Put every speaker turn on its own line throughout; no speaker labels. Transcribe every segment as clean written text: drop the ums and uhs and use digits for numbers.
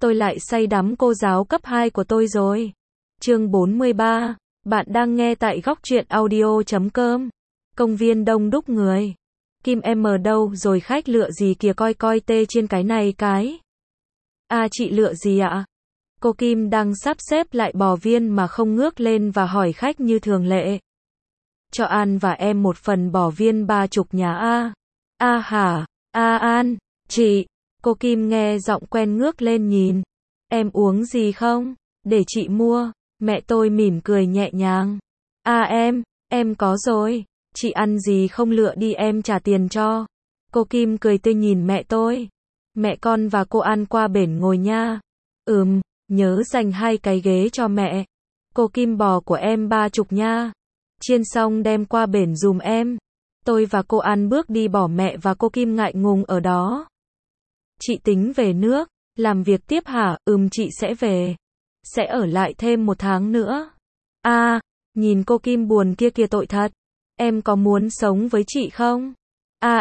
tôi lại say đắm cô giáo cấp 2 của tôi rồi. Chương 43, bạn đang nghe tại góc truyện audio.com. Công viên đông đúc người. Kim em ở đâu rồi, khách lựa gì kìa, coi tê trên cái này cái. À, chị lựa gì ạ? Cô Kim đang sắp xếp lại bò viên mà không ngước lên và hỏi khách như thường lệ. Cho An và em một phần bò viên 30 nhá a. A hả? A An, chị. Cô Kim nghe giọng quen ngước lên nhìn. Em uống gì không? Để chị mua. Mẹ tôi mỉm cười nhẹ nhàng. À em có rồi. Chị ăn gì không, lựa đi em trả tiền cho. Cô Kim cười tươi nhìn mẹ tôi. Mẹ con và cô An qua bển ngồi nha. Nhớ dành 2 cái ghế cho mẹ. Cô Kim, bò của em 30 nha. Chiên xong đem qua bển dùm em. Tôi và cô An bước đi bỏ mẹ và cô Kim ngại ngùng ở đó. Chị tính về nước, làm việc tiếp hả? Chị sẽ về. Sẽ ở lại thêm 1 tháng nữa. À, nhìn cô Kim buồn kia kìa, tội thật. Em có muốn sống với chị không? À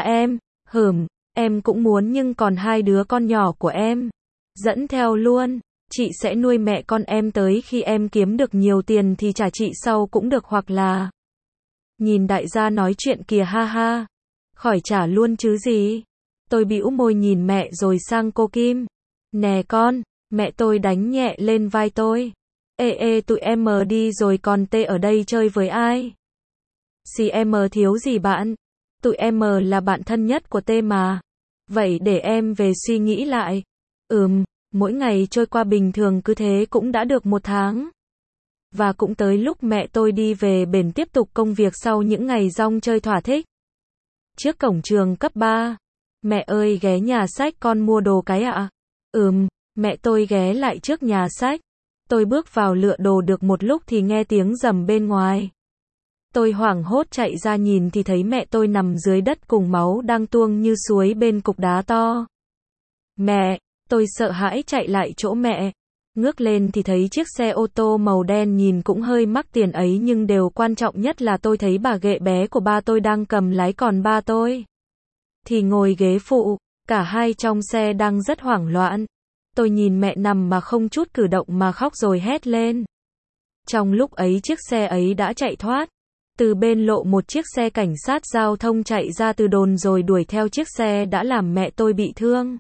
em cũng muốn, nhưng còn 2 đứa con nhỏ của em. Dẫn theo luôn. Chị sẽ nuôi mẹ con em tới khi em kiếm được nhiều tiền thì trả chị sau cũng được, hoặc là... Nhìn đại gia nói chuyện kìa, ha ha. Khỏi trả luôn chứ gì. Tôi bĩu môi nhìn mẹ rồi sang cô Kim. Nè con, mẹ tôi đánh nhẹ lên vai tôi. Ê, tụi em đi rồi, còn tê ở đây chơi với ai? Em thiếu gì bạn? Tụi em là bạn thân nhất của tê mà. Vậy để em về suy nghĩ lại. Mỗi ngày trôi qua bình thường cứ thế cũng đã được 1 tháng. Và cũng tới lúc mẹ tôi đi về bển tiếp tục công việc sau những ngày rong chơi thỏa thích. Trước cổng trường cấp 3. Mẹ ơi, ghé nhà sách con mua đồ cái ạ. Mẹ tôi ghé lại trước nhà sách. Tôi bước vào lựa đồ được một lúc thì nghe tiếng rầm bên ngoài. Tôi hoảng hốt chạy ra nhìn thì thấy mẹ tôi nằm dưới đất cùng máu đang tuông như suối bên cục đá to. Mẹ, tôi sợ hãi chạy lại chỗ mẹ. Ngước lên thì thấy chiếc xe ô tô màu đen nhìn cũng hơi mắc tiền ấy, nhưng điều quan trọng nhất là tôi thấy bà ghệ bé của ba tôi đang cầm lái, còn ba tôi thì ngồi ghế phụ. Cả hai trong xe đang rất hoảng loạn. Tôi nhìn mẹ nằm mà không chút cử động mà khóc rồi hét lên. Trong lúc ấy chiếc xe ấy đã chạy thoát. Từ bên lộ một chiếc xe cảnh sát giao thông chạy ra từ đồn rồi đuổi theo chiếc xe đã làm mẹ tôi bị thương.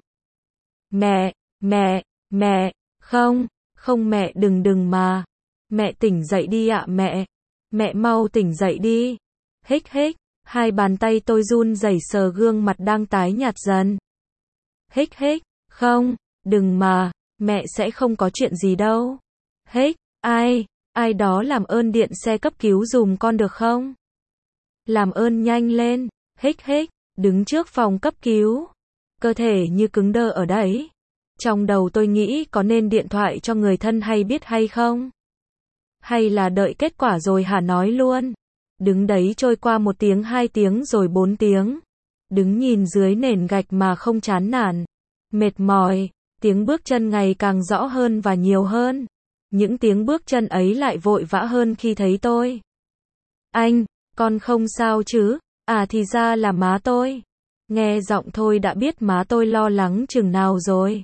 Mẹ, không mẹ, đừng mà. Mẹ tỉnh dậy đi ạ mẹ. Mẹ mau tỉnh dậy đi. Hích, 2 bàn tay tôi run rẩy sờ gương mặt đang tái nhạt dần. Hích, không, đừng mà, mẹ sẽ không có chuyện gì đâu. Hích, ai đó làm ơn điện xe cấp cứu dùm con được không? Làm ơn nhanh lên. Hích, đứng trước phòng cấp cứu. Cơ thể như cứng đơ ở đấy. Trong đầu tôi nghĩ có nên điện thoại cho người thân hay biết hay không? Hay là đợi kết quả rồi hả, nói luôn. Đứng đấy trôi qua 1 tiếng, 2 tiếng rồi 4 tiếng. Đứng nhìn dưới nền gạch mà không chán nản. Mệt mỏi, tiếng bước chân ngày càng rõ hơn và nhiều hơn. Những tiếng bước chân ấy lại vội vã hơn khi thấy tôi. Anh, con không sao chứ? À, thì ra là má tôi. Nghe giọng thôi đã biết má tôi lo lắng chừng nào rồi.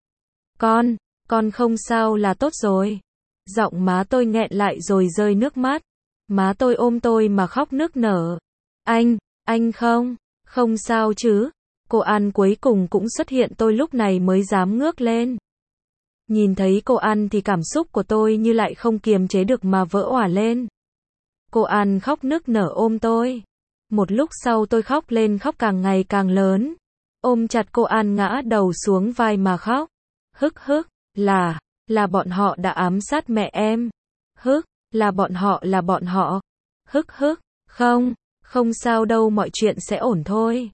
Con không sao là tốt rồi. Giọng má tôi nghẹn lại rồi rơi nước mắt. Má tôi ôm tôi mà khóc nức nở. Anh không sao chứ? Cô An cuối cùng cũng xuất hiện, tôi lúc này mới dám ngước lên. Nhìn thấy cô An thì cảm xúc của tôi như lại không kiềm chế được mà vỡ òa lên. Cô An khóc nức nở ôm tôi. Một lúc sau tôi khóc lên, khóc càng ngày càng lớn. Ôm chặt cô An ngã đầu xuống vai mà khóc. Hức, là bọn họ đã ám sát mẹ em. Là bọn họ. Hức, không sao đâu, mọi chuyện sẽ ổn thôi.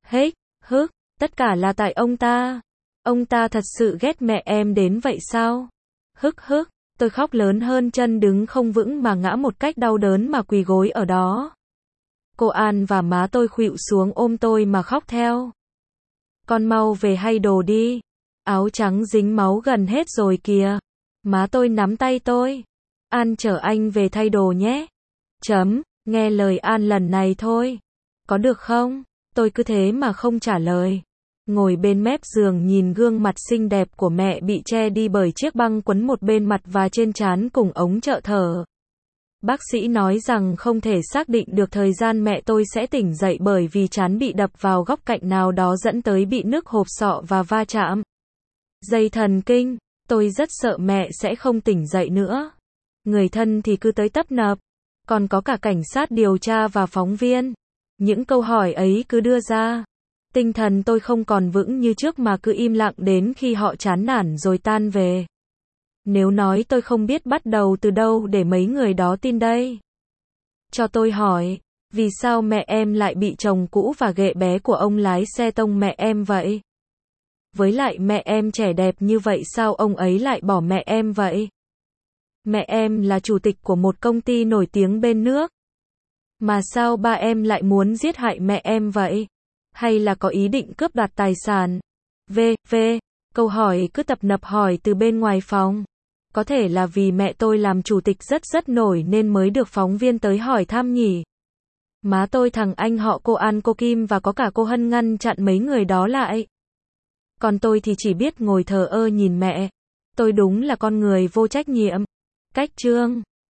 Tất cả là tại ông ta. Ông ta thật sự ghét mẹ em đến vậy sao? Tôi khóc lớn hơn, chân đứng không vững mà ngã một cách đau đớn mà quỳ gối ở đó. Cô An và má tôi khuỵu xuống ôm tôi mà khóc theo. Con mau về hay đồ đi. Áo trắng dính máu gần hết rồi kìa. Má tôi nắm tay tôi. An chở anh về thay đồ nhé. Nghe lời An lần này thôi. Có được không? Tôi cứ thế mà không trả lời. ngồi bên mép giường nhìn gương mặt xinh đẹp của mẹ bị che đi bởi chiếc băng quấn một bên mặt và trên trán cùng ống trợ thở. Bác sĩ nói rằng không thể xác định được thời gian mẹ tôi sẽ tỉnh dậy bởi vì trán bị đập vào góc cạnh nào đó dẫn tới bị nứt hộp sọ và va chạm dây thần kinh. Tôi rất sợ mẹ sẽ không tỉnh dậy nữa. Người thân thì cứ tới tấp nập. Còn có cả cảnh sát điều tra và phóng viên. Những câu hỏi ấy cứ đưa ra. Tinh thần tôi không còn vững như trước mà cứ im lặng đến khi họ chán nản rồi tan về. Nếu nói tôi không biết bắt đầu từ đâu để mấy người đó tin đây. Cho tôi hỏi, vì sao mẹ em lại bị chồng cũ và ghệ bé của ông lái xe tông mẹ em vậy? Với lại mẹ em trẻ đẹp như vậy sao ông ấy lại bỏ mẹ em vậy? Mẹ em là chủ tịch của một công ty nổi tiếng bên nước. Mà sao ba em lại muốn giết hại mẹ em vậy? Hay là có ý định cướp đoạt tài sản? Câu hỏi cứ tập nập hỏi từ bên ngoài phòng. Có thể là vì mẹ tôi làm chủ tịch rất nổi nên mới được phóng viên tới hỏi thăm nhỉ? Má tôi thằng anh họ cô An cô Kim và có cả cô Hân ngăn chặn mấy người đó lại. Còn tôi thì chỉ biết ngồi thờ ơ nhìn mẹ. Tôi đúng là con người vô trách nhiệm. Cách chương